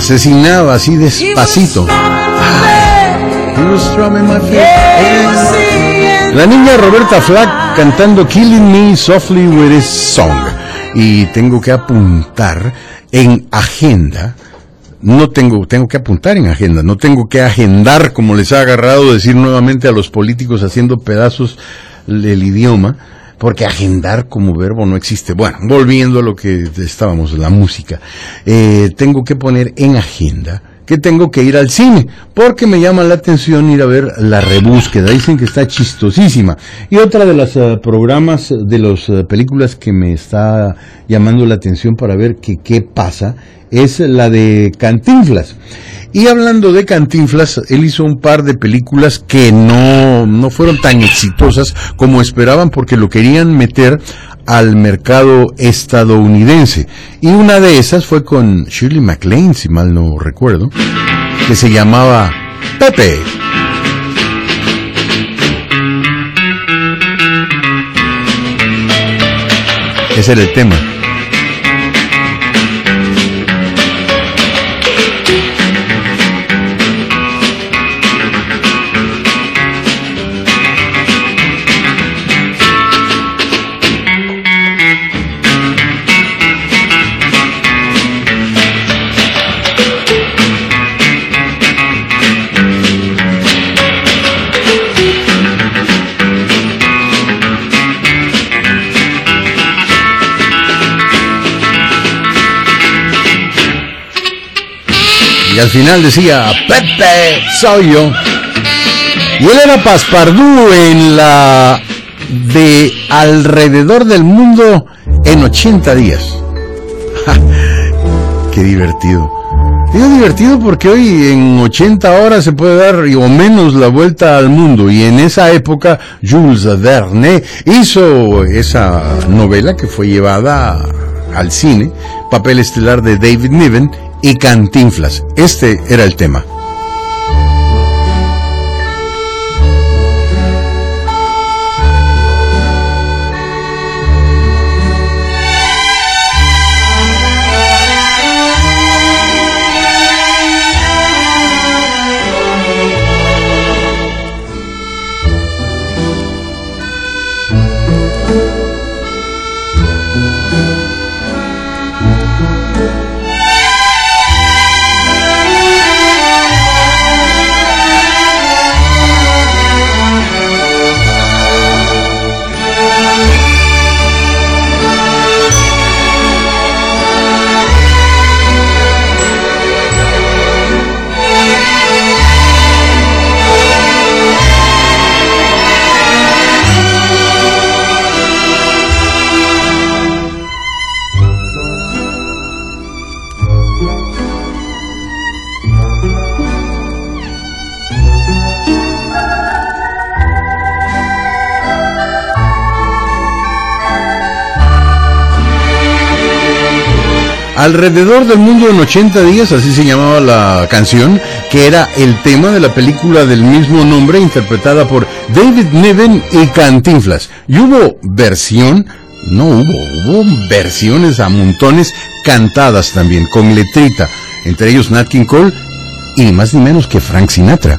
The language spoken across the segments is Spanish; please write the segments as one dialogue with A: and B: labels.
A: asesinaba así despacito. He was strumming my feet. La niña Roberta Flack cantando Killing Me Softly with His Song. Y tengo que apuntar en agenda. Tengo que apuntar en agenda, no tengo que agendar, como les ha agarrado decir nuevamente a los políticos haciendo pedazos el idioma, porque agendar como verbo no existe. Bueno, volviendo a lo que estábamos, la música, tengo que poner en agenda que tengo que ir al cine, porque me llama la atención ir a ver La Rebúsqueda. Dicen que está chistosísima. Y otra de las programas, de las películas que me está llamando la atención para ver qué pasa, es la de Cantinflas. Y hablando de Cantinflas, él hizo un par de películas que no fueron tan exitosas como esperaban, porque lo querían meter al mercado estadounidense. Y una de esas fue con Shirley MacLaine, si mal no recuerdo, que se llamaba Pepe. Ese era el tema. Y al final decía, Pepe, soy yo. Y él era Passepartout en la de Alrededor del Mundo en 80 días. Qué divertido. Digo divertido porque hoy en 80 horas se puede dar o menos la vuelta al mundo. Y en esa época Jules Verne hizo esa novela que fue llevada al cine, papel estelar de David Niven y Cantinflas. Este era el tema. Alrededor del Mundo en 80 días, así se llamaba la canción, que era el tema de la película del mismo nombre, interpretada por David Niven y Cantinflas. Y hubo versiones a montones cantadas también, con letrita, entre ellos Nat King Cole y ni más ni menos que Frank Sinatra.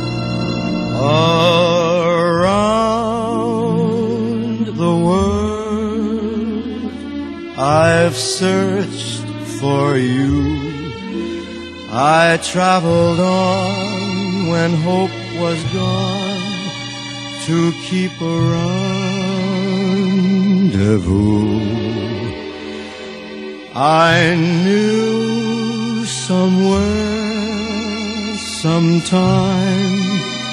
B: Around the world I've searched for you. I traveled on when hope was gone to keep a rendezvous. I knew somewhere, sometime,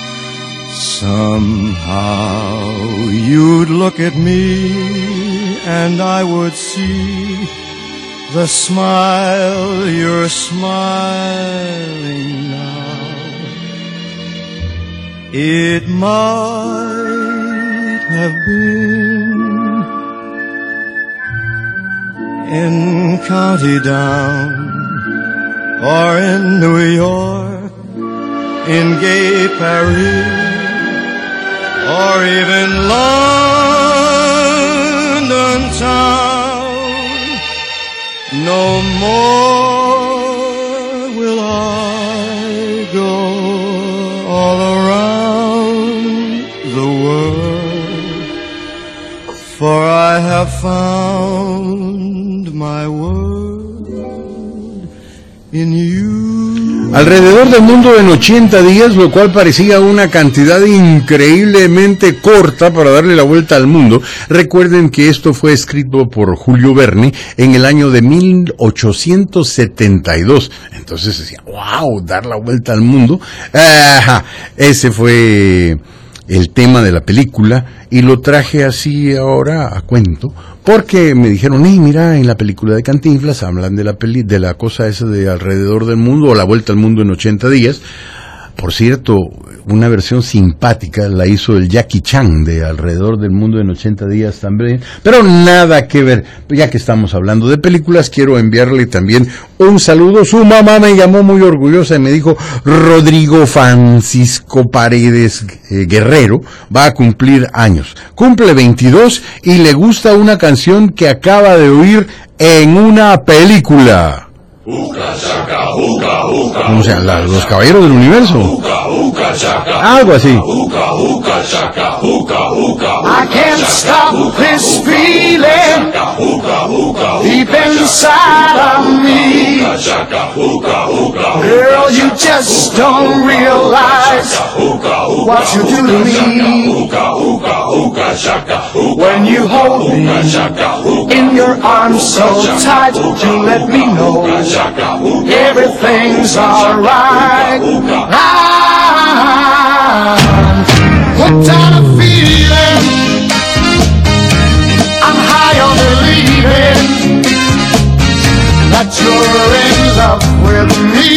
B: somehow you'd look at me and I would see the smile you're smiling now. It might have been in County Down or in New York, in gay Paris, or even London town. No more I go all around the world, for I have found my world in you.
A: Alrededor del mundo en 80 días, lo cual parecía una cantidad increíblemente corta para darle la vuelta al mundo. Recuerden que esto fue escrito por Julio Verne en el año de 1872. Entonces decía, wow, dar la vuelta al mundo. Ese fue el tema de la película y lo traje así ahora a cuento porque me dijeron, mira, en la película de Cantinflas hablan de la cosa esa de alrededor del mundo o la vuelta al mundo en 80 días. Por cierto, una versión simpática la hizo el Jackie Chan de Alrededor del Mundo en 80 días también, pero nada que ver. Ya que estamos hablando de películas, quiero enviarle también un saludo. Su mamá me llamó muy orgullosa y me dijo, Rodrigo Francisco Paredes Guerrero va a cumplir años. Cumple 22 y le gusta una canción que acaba de oír en una película. ¿Cómo se llama? Los Caballeros del Universo. Algo así.
C: I can't stop this feeling deep inside of me. Girl, you just don't realize what you do to me. When you hold me in your arms so tight, you let me know everything's alright. I'm hooked on a feeling, I'm high on believing that you're in love with me.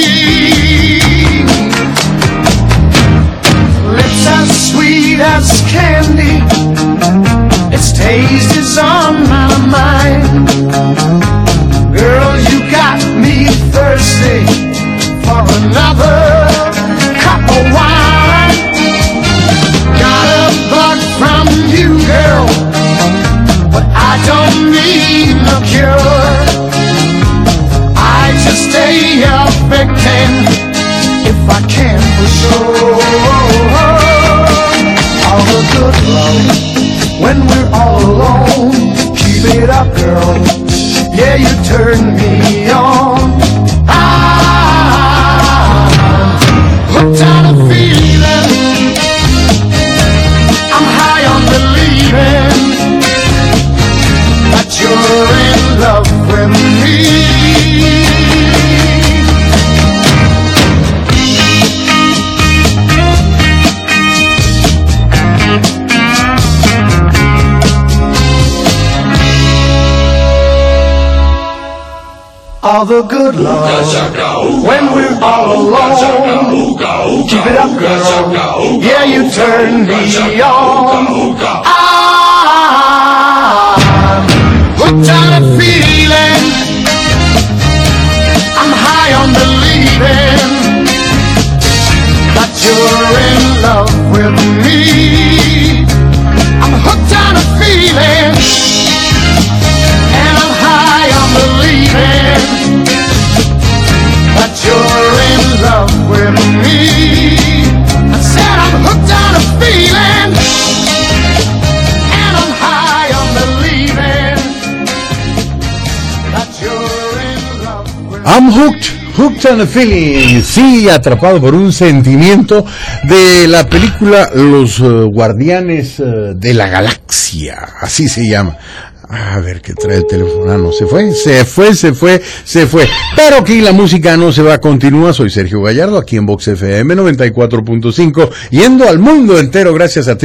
C: Lips as sweet as candy, its taste is on my mind. Girl, you got me thirsty for another cup of wine. Got a bug from you, girl, but I don't need no cure. I just stay affecting if I can for sure. All the good love when we're all alone. Keep it up, girl. Yeah, you turn me on. I'm hooked on a feeling, I'm high on believing that you're in love with me. All the good love when we're all alone. Keep it up, girl. Yeah, you turn me on. I'm hooked on a feeling, I'm high on believing that you're in love with me. I'm hooked on a feeling, and I'm high on believing that you're in love with me. I said I'm hooked on a feeling, and I'm high on believing that you're in love with me.
A: I'm hooked on a feeling. Sí, atrapado por un sentimiento de la película Los Guardianes de la Galaxia. Así se llama. A ver qué trae el teléfono. No, se fue. Pero aquí la música no se va, continúa. Soy Sergio Gallardo, aquí en Vox FM 94.5, yendo al mundo entero gracias a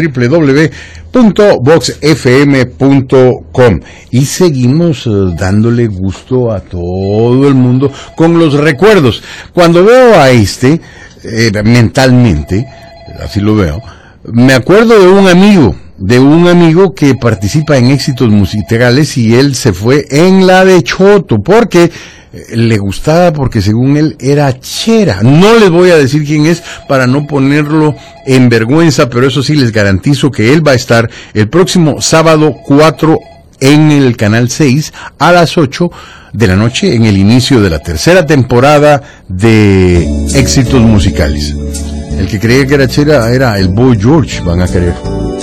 A: www.voxfm.com. Y seguimos dándole gusto a todo el mundo con los recuerdos. Cuando veo a mentalmente, así lo veo, me acuerdo de un amigo que participa en éxitos musicales y él se fue en la de Choto porque le gustaba, porque según él era chera. No les voy a decir quién es para no ponerlo en vergüenza, pero eso sí les garantizo que él va a estar el próximo sábado 4 en el Canal 6 a las 8 de la noche en el inicio de la tercera temporada de Éxitos Musicales. El que creía que era chera era el Boy George, van a creer.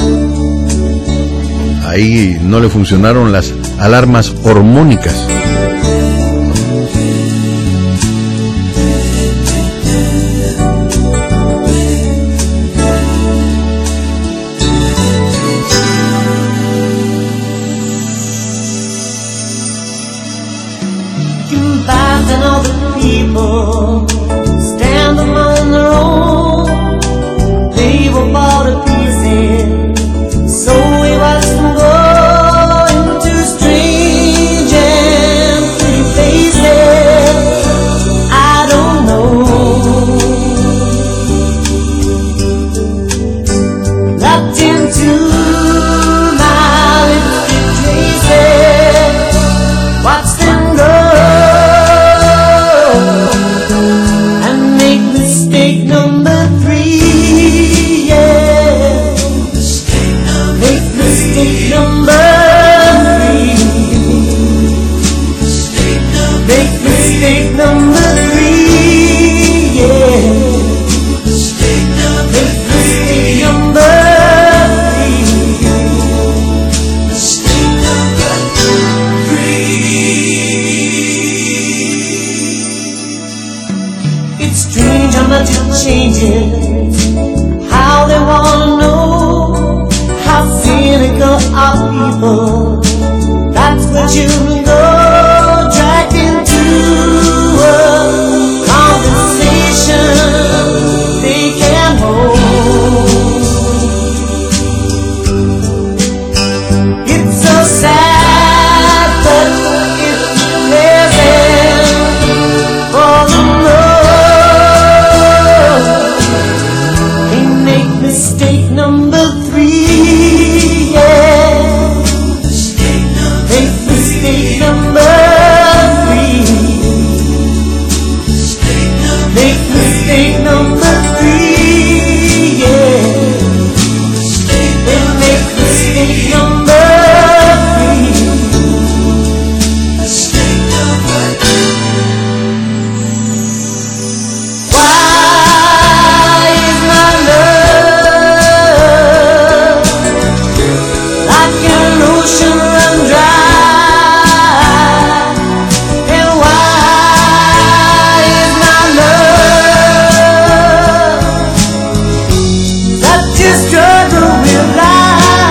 A: Ahí no le funcionaron las alarmas hormónicas.
D: People stand among their own. They were bought to pieces, so we watched them go into strange and pretty places. I don't know. Locked into my lipstick traces, watch them go. Mistake number 3, yeah. Make mistake number 3. Make mistake number 3, yeah. Make mistake number 3. It's strange how much it changes, how they wanna know, how cynical are people. That's what you know, dragged into a conversation they can't hold. It's so sad, but it's pleasant for the mistake number 3, yeah. Make mistake number 3. Make mistake number 3, yeah. Make mistake number 3. Why is my love like an ocean run dry? And why is my love such a struggle with life?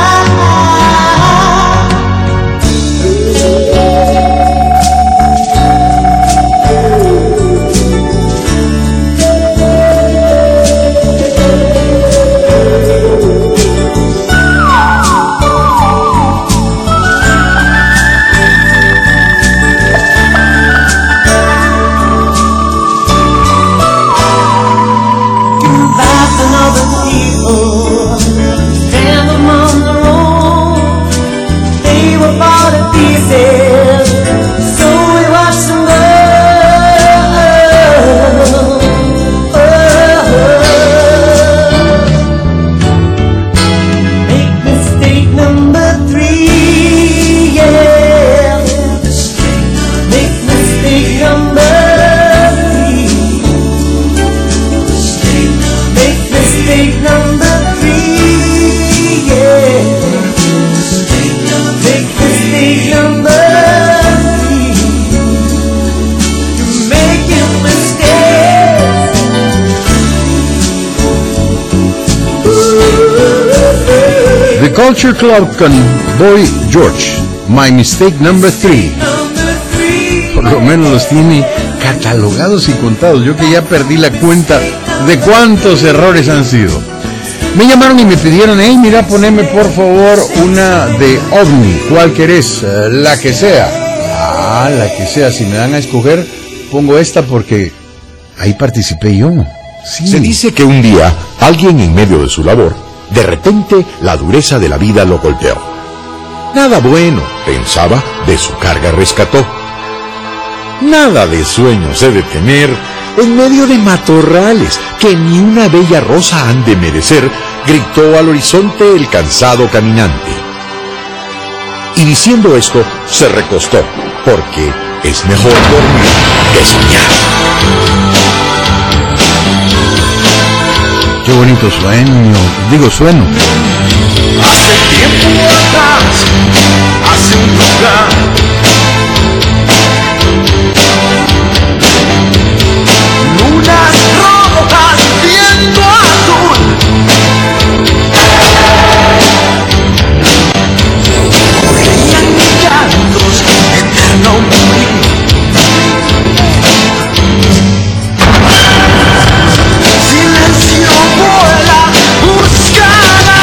A: The Culture Club con Boy George, My Mistake Number 3. Por lo menos los tiene catalogados y contados. Yo que ya perdí la cuenta de cuántos errores han sido. Me llamaron y me pidieron, hey, mira, poneme por favor una de OVNI. ¿Cuál querés? La que sea. Ah, la que sea. Si me dan a escoger, pongo esta porque ahí participé yo. Sí.
E: Se dice que un día, alguien en medio de su labor, de repente la dureza de la vida lo golpeó. Nada bueno, pensaba, de su carga rescató. Nada de sueños he de tener en medio de matorrales que ni una bella rosa han de merecer, gritó al horizonte el cansado caminante. Y diciendo esto, se recostó, porque es mejor dormir que soñar.
A: Qué bonito sueno.
C: Hace tiempo atrás, hace un lugar, lunas rojas, viento azul, corrían mis llantos, eterno morir. Silencio vuela, buscará.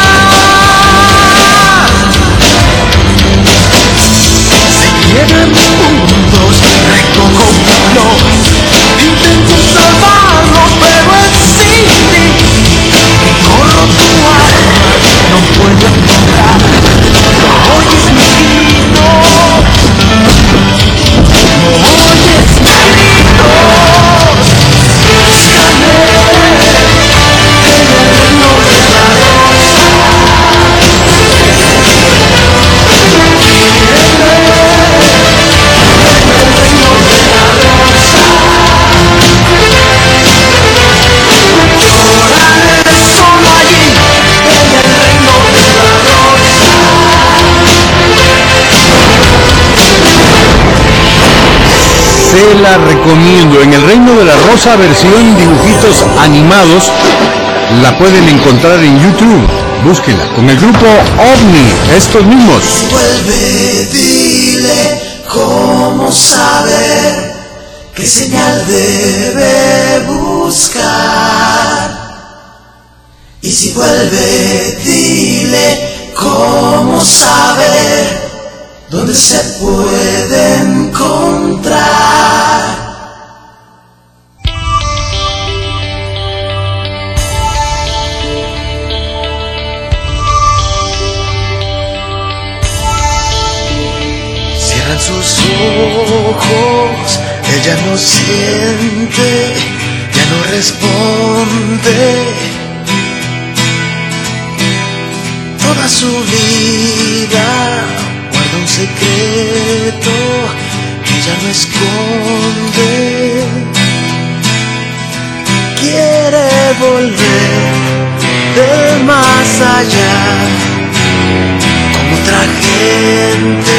C: Llegan mis puntos, recojo flor, intento salvarlos, pero es sin ti. Corro tu alma, no puedo encontrar. Oyes mi grito, no oyes mi grito. Búscame en el reino de la rosa.
A: Se la recomiendo. En el Reino de la Rosa, versión dibujitos animados, la pueden encontrar en YouTube. Búsquenla con el grupo OVNI, estos mismos.
D: Vuelve, dile cómo saber qué señal debe buscar. Y si vuelve, dile cómo saber dónde se puede encontrar.
C: Cierran sus ojos, ella no siente, ya no responde. Toda su vida guarda un secreto que ella no esconde. Quiere volver del más allá como otra gente.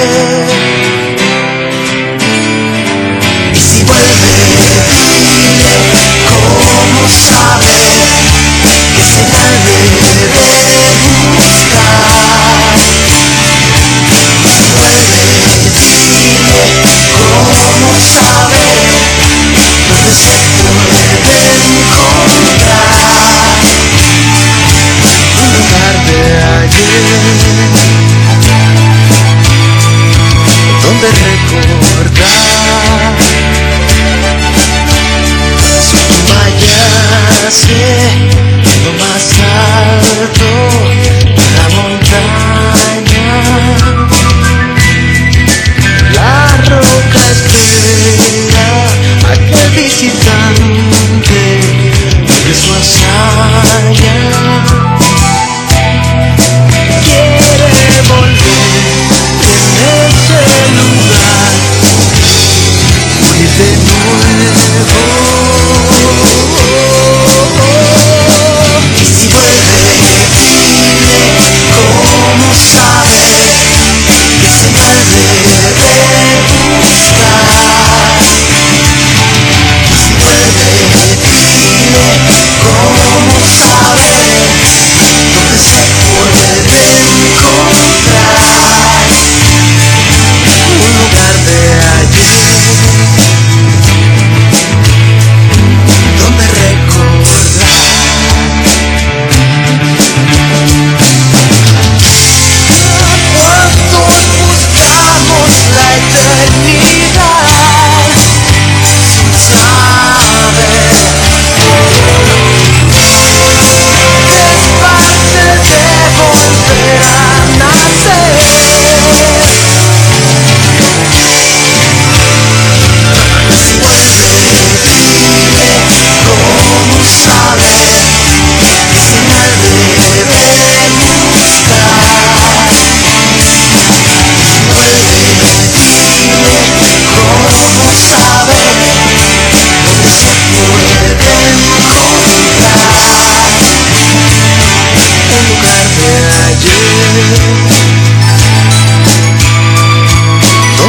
C: Y si vuelve, dile cómo saber qué señal debe buscar. Y si vuelve, dile cómo saber dónde se puede encontrar un lugar de ayer.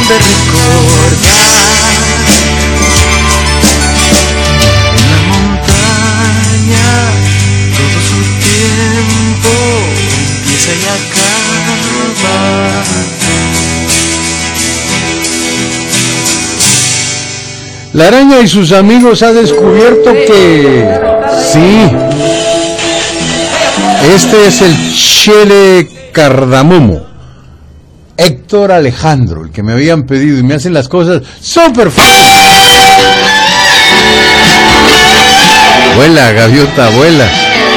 C: de recordar. En la montaña todo su tiempo empieza y acaba.
A: La araña y sus amigos ha descubierto que sí, este es el chele cardamomo. Héctor Alejandro, el que me habían pedido, y me hacen las cosas súper fáciles. Vuela, gaviota, vuela.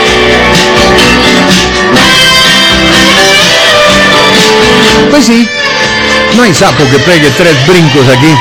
A: Pues sí, no hay sapo que pegue 3 brincos aquí.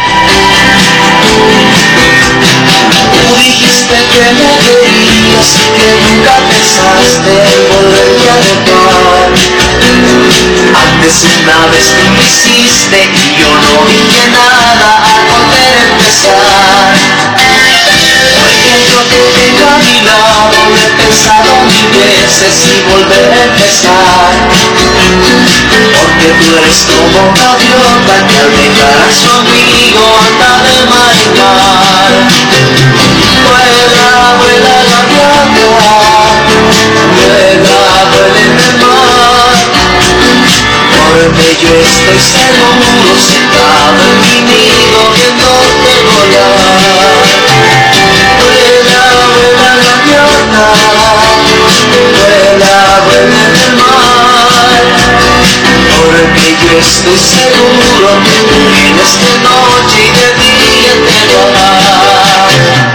D: Tú dijiste que me querías y que nunca pensaste en volverme a dejar. Antes una vez tú lo hiciste y yo no dije nada al volver a empezar. Porque yo te tengo a mi lado, lo he pensado 1000 veces y volver a empezar. Porque tú eres como una gaviota que al dejar a su amigo anda de mar en mar. Vuela, vuela gaviota, vuela, vuela en el mar. Porque yo estoy seguro sentado en mi nido viéndote volar. Vuela, vuela gaviota, vuela, vuela en el mar. Porque yo estoy seguro que tú vienes de noche y de día te vas.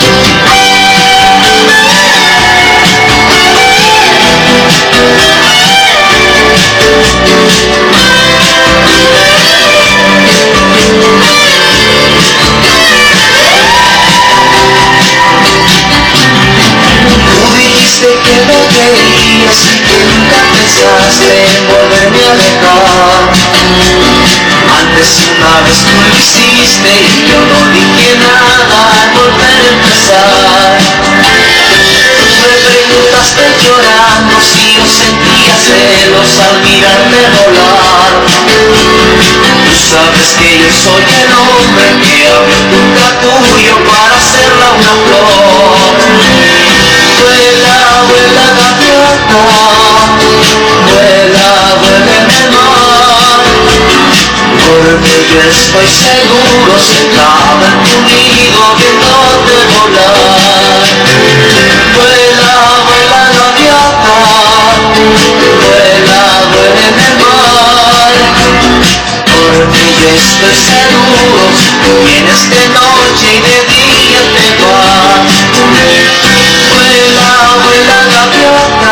D: Tú dijiste que me querías y que nunca pensaste en volverme a dejar. Antes una vez tú lo hiciste y yo no dije nada al volver a empezar. Me preguntaste llorando si yo sentía celos al mirarme volar. Tú sabes que yo soy el hombre que abre un capullo para hacerla una flor. Vuela, vuela gaviota, vuela, vuela en el mar. Porque yo estoy seguro sentado en tu nido viéndote volar. Vuela, vuela gaviota, vuela, vuela en el mar. Porque yo estoy seguro si tú vienes de noche y de día te vas. Vuela, vuela gaviota,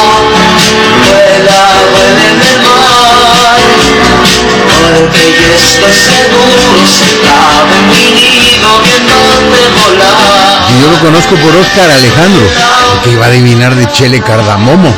D: vuela, vuela en el mar. Porque yo estoy seguro sentado en mi nido viéndote volar.
A: Y yo lo conozco por Óscar Alejandro, porque iba a adivinar de chele cardamomo.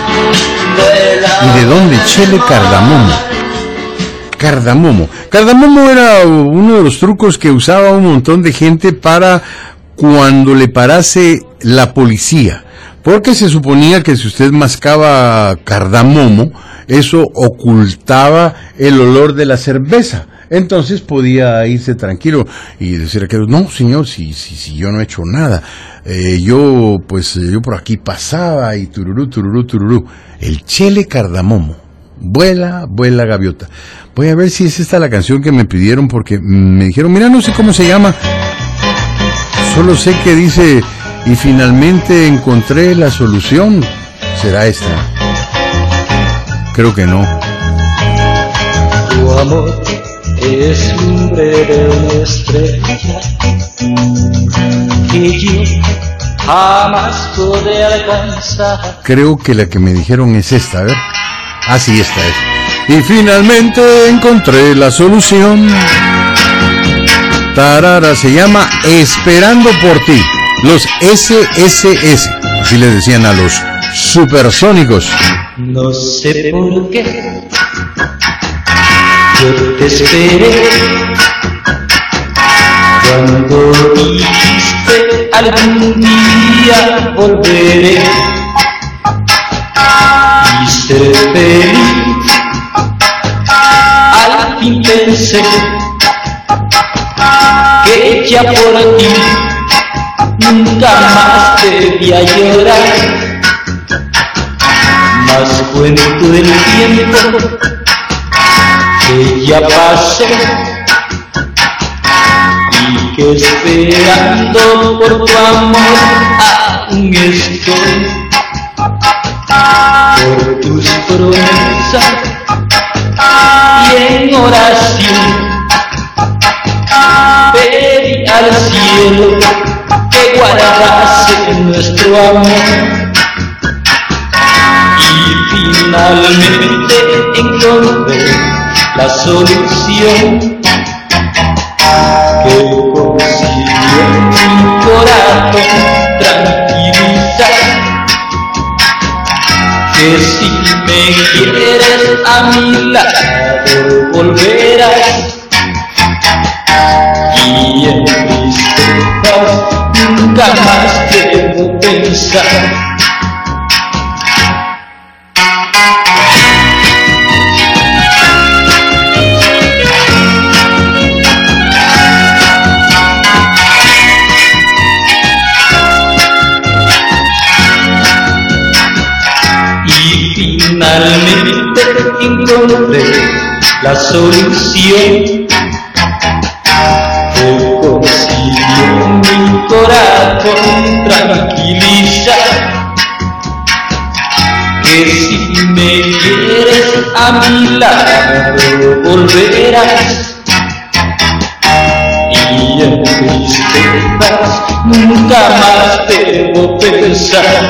A: ¿Y de dónde? Chele cardamomo. Cardamomo. Cardamomo era uno de los trucos que usaba un montón de gente para cuando le parase la policía. Porque se suponía que si usted mascaba cardamomo, eso ocultaba el olor de la cerveza. Entonces podía irse tranquilo y decir que no, señor, si yo no he hecho nada. Yo por aquí pasaba y tururú, tururú, tururú. El chele cardamomo. Vuela, vuela gaviota. Voy a ver si es esta la canción que me pidieron porque me dijeron, mira, no sé cómo se llama. Solo sé que dice, y finalmente encontré la solución. ¿Será esta? Creo que no.
F: Tu amor es lumbre de una estrella que yo jamás pude alcanzar.
A: Creo que la que me dijeron es esta, a ver. Ah, sí, esta es. Y finalmente encontré la solución. Tarara, se llama Esperando por ti. Los SSS, así le decían a los supersónicos.
F: No sé por qué yo te esperé cuando dijiste algún día volveré y seré feliz. Al fin pensé hecha por ti, nunca más debí a llorar. Mas cuento del tiempo que ya pasó y que esperando por tu amor aún estoy. Por tus promesas y en oración pedí al cielo que guardase nuestro amor. Y finalmente encontré la solución que consiguió mi corazón tranquilizar. Que si me quieres a mi lado volverás, y en tristezas nunca más debo pensar. Finalmente encontré la solución que consiguió mi corazón tranquilizar. Que si me quieres a mi lado volverás, y en tristezas nunca más debo pensar.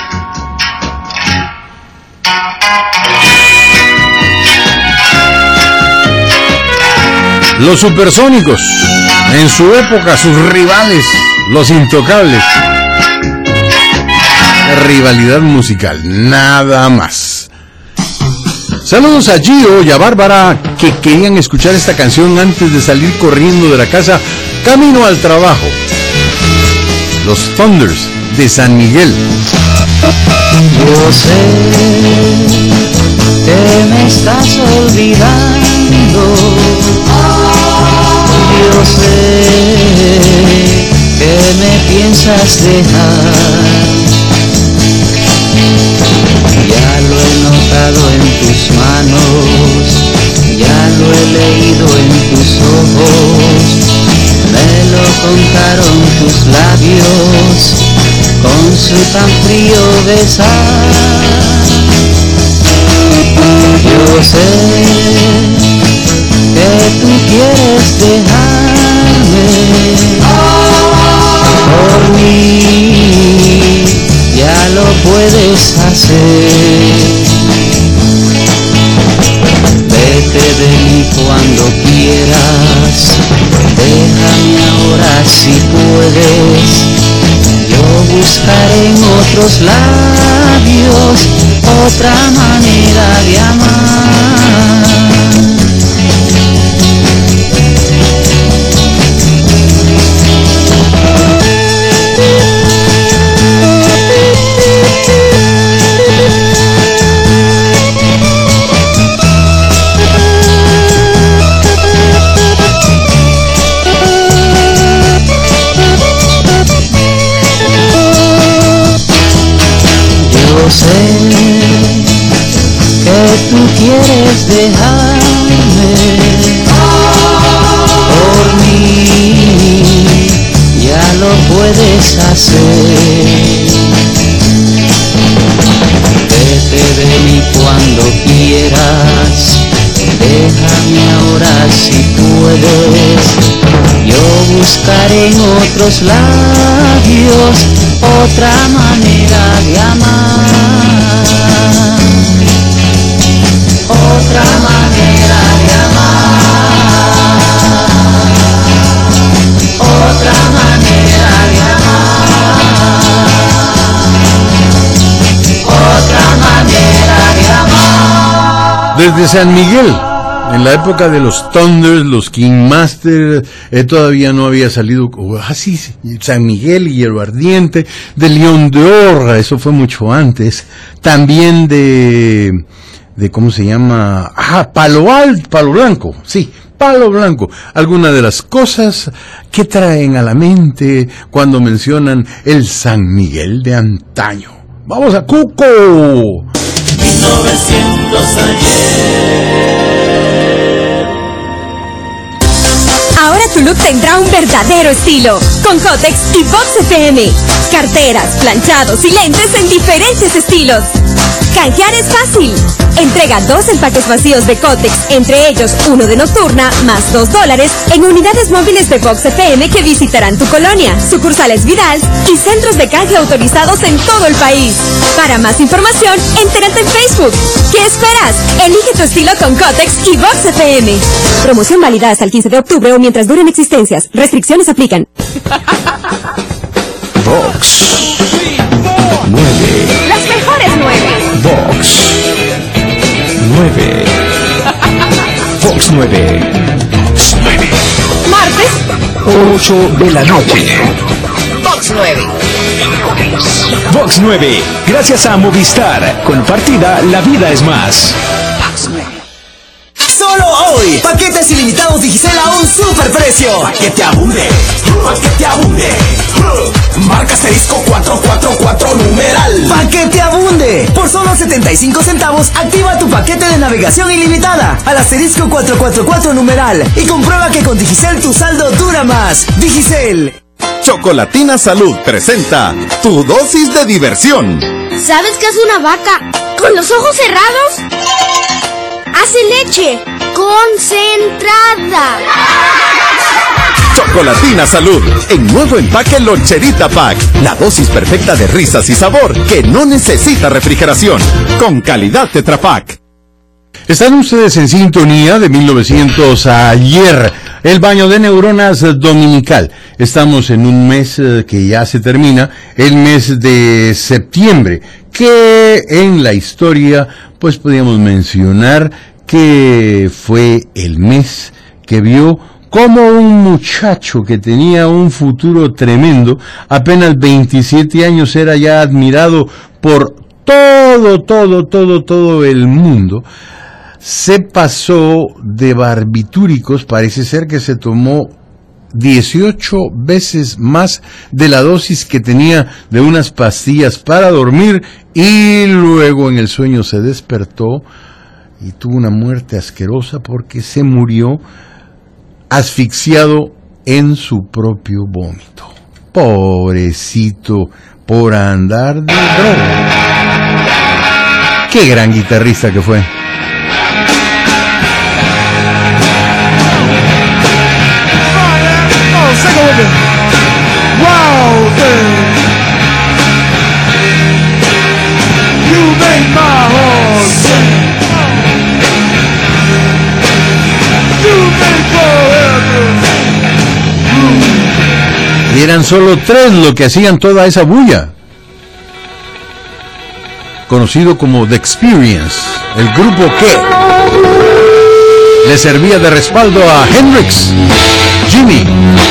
A: Los Supersónicos, en su época sus rivales, los Intocables. Rivalidad musical, nada más. Saludos a Gio y a Bárbara, que querían escuchar esta canción antes de salir corriendo de la casa camino al trabajo. Los Thunders de San Miguel.
G: Yo sé que me estás olvidando, yo sé que me piensas dejar. Ya lo he notado en tus manos, ya lo he leído en tus ojos, me lo contaron tus labios con su tan frío besar. Yo sé que tú quieres dejarme, por mí ya lo puedes hacer. Vete de mí cuando quieras, déjame ahora si puedes. Yo buscaré en otros labios otra manera de amar. Yo sé que tú quieres dejarme, por mí ya lo puedes hacer. Vete de mí cuando quieras, déjame ahora si puedes. Yo buscaré en otros labios otra manera de amar, otra manera de amar, otra manera de amar, otra manera de amar.
A: Desde San Miguel, en la época de los Thunders, los Kingmaster, todavía no había salido, sí, San Miguel y Hierro Ardiente, de León de Orra, eso fue mucho antes, también de ¿cómo se llama? Palo Blanco, sí, Palo Blanco. Algunas de las cosas que traen a la mente cuando mencionan el San Miguel de antaño. ¡Vamos a Cuco!
H: 1900 ayer.
I: Ahora tu look tendrá un verdadero estilo, con Kotex y Vox FM. Carteras, planchados y lentes en diferentes estilos. Canjear es fácil. Entrega 2 empaques vacíos de Kotex, entre ellos uno de nocturna, más $2, en unidades móviles de Vox FM que visitarán tu colonia, sucursales Vidal y centros de canje autorizados en todo el país. Para más información, entérate en Facebook. ¿Qué esperas? Elige tu estilo con Kotex y Vox FM. Promoción válida hasta el 15 de octubre o mientras duren existencias. Restricciones aplican.
E: Vox 9.
I: Las mejores 9.
E: Vox 9. Vox 9. Vox 9.
I: Martes
E: 8 de la noche.
I: Vox 9.
J: Vox 9. Gracias a Movistar. Con partida, la vida es más.
I: Vox 9.
K: Solo hoy, paquetes ilimitados Digicel a un superprecio. Paquete abunde, paquete abunde. Marca asterisco 444 numeral. Paquete abunde. Por solo 75 centavos, activa tu paquete de navegación ilimitada al asterisco 444 numeral y comprueba que con Digicel tu saldo dura más. Digicel.
L: Chocolatina Salud presenta tu dosis de diversión.
M: ¿Sabes qué hace una vaca con los ojos cerrados? Hace leche concentrada.
L: Chocolatina Salud, en nuevo empaque Loncherita Pack. La dosis perfecta de risas y sabor que no necesita refrigeración. Con calidad Tetra Pak.
A: Están ustedes en sintonía de 1900 ayer. El baño de neuronas dominical. Estamos en un mes que ya se termina, el mes de septiembre, que en la historia pues podríamos mencionar que fue el mes que vio como un muchacho que tenía un futuro tremendo, apenas 27 años, era ya admirado por todo el mundo. Se pasó de barbitúricos, parece ser que se tomó 18 veces más de la dosis que tenía de unas pastillas para dormir, y luego en el sueño se despertó y tuvo una muerte asquerosa porque se murió asfixiado en su propio vómito. Pobrecito, por andar de droga. Qué gran guitarrista que fue.
C: Wow, you make my heart sing. You make forever.
A: Y eran solo 3 lo que hacían toda esa bulla. Conocido como The Experience, el grupo que le servía de respaldo a Hendrix, Jimmy.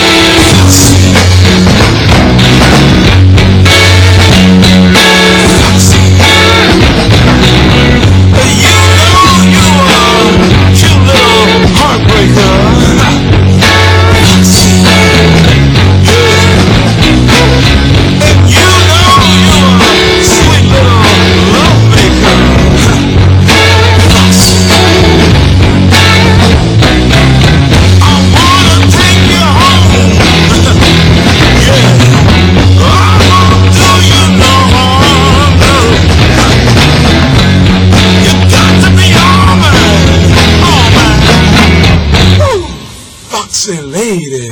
C: Lady.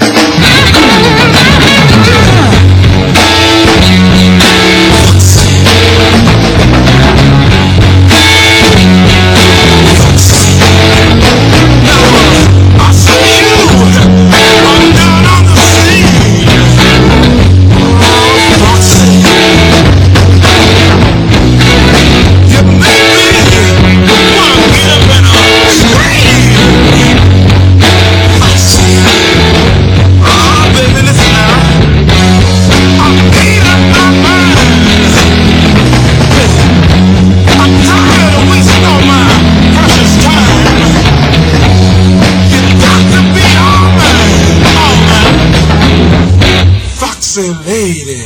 H: Baby, Foxy lady.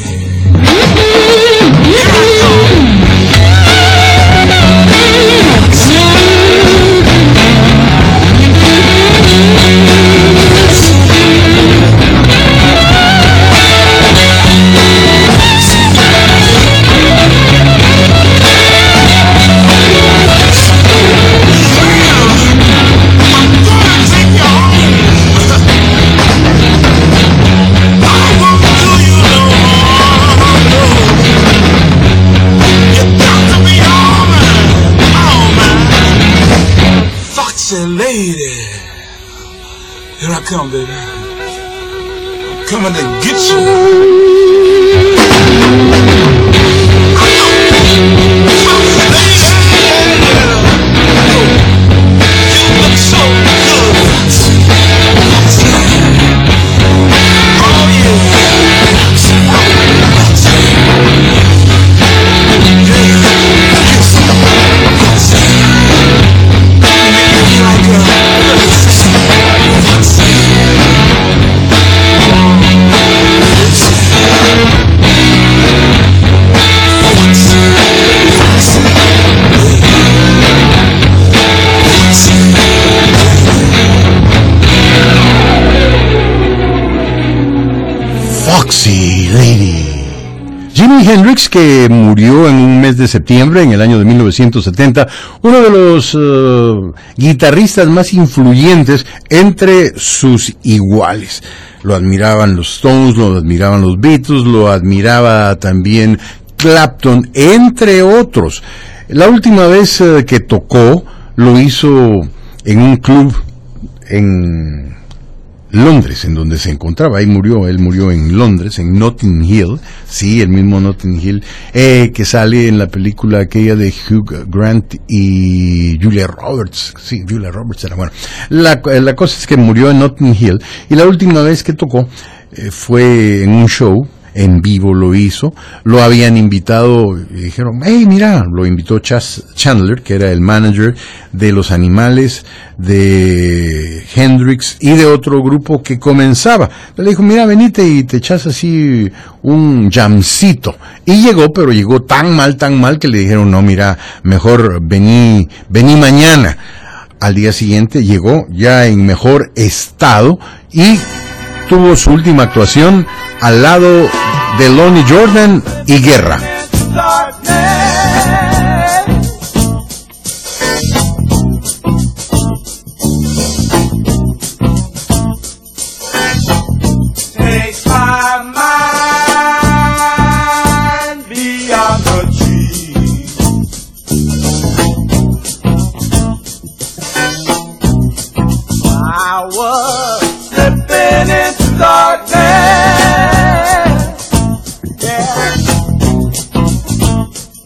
H: Lady, here I come, baby. I'm coming to get you. You look so good. Oh yeah.
A: Foxy Lady. Jimi Hendrix, que murió en un mes de septiembre en el año de 1970, uno de los guitarristas más influyentes entre sus iguales. Lo admiraban los Stones, lo admiraban los Beatles, lo admiraba también Clapton, entre otros. La última vez que tocó lo hizo en un club en Londres, en donde se encontraba. Ahí murió, él murió en Londres, en Notting Hill, sí, el mismo Notting Hill, que sale en la película aquella de Hugh Grant y Julia Roberts. Sí, Julia Roberts era bueno. La cosa es que murió en Notting Hill, y la última vez que tocó fue en un show en vivo, lo hizo. Lo habían invitado y dijeron, hey, mira, lo invitó Chas Chandler, que era el manager de Los Animales, de Hendrix y de otro grupo que comenzaba. Le dijo, mira, venite y te echas así un jamcito. Y llegó, pero llegó tan mal que le dijeron, no, mira, mejor vení mañana. Al día siguiente llegó ya en mejor estado y tuvo su última actuación al lado de Lonnie Jordan y Guerra.
C: Take my mind beyond the trees. I was slipping into darkness. Yeah.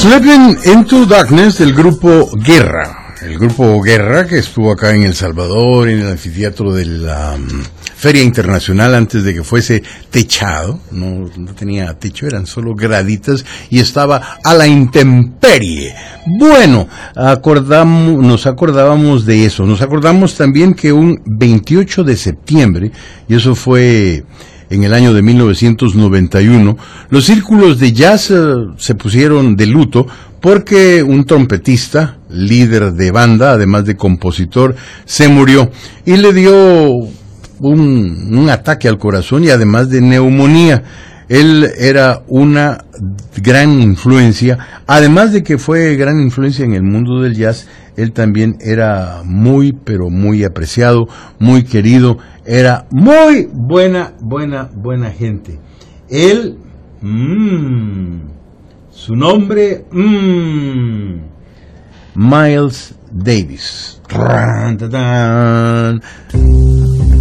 A: Slipping into Darkness del grupo Guerra. El grupo Guerra que estuvo acá en El Salvador, en el anfiteatro de la Feria Internacional antes de que fuese techado. No tenía techo, eran solo graditas y estaba a la intemperie. Bueno, nos acordábamos de eso. Nos acordamos también que un 28 de septiembre, y eso fue en el año de 1991, los círculos de jazz se pusieron de luto porque un trompetista, líder de banda, además de compositor, se murió y le dio un ataque al corazón y además de neumonía. Él era una gran influencia, además de que fue gran influencia en el mundo del jazz. Él también era muy, pero muy apreciado, muy querido, era muy buena gente. Él, su nombre, Miles Davis.